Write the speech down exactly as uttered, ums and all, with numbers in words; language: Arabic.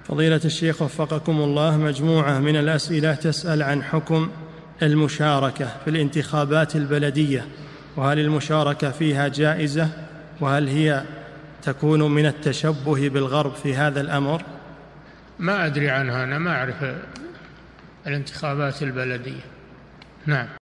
فضيلة الشيخ وفقكم الله، مجموعة من الأسئلة تسأل عن حكم المشاركة في الانتخابات البلدية، وهل المشاركة فيها جائزة، وهل هي تكون من التشبه بالغرب في هذا الأمر؟ ما أدري عنها، أنا ما أعرف الانتخابات البلدية. نعم.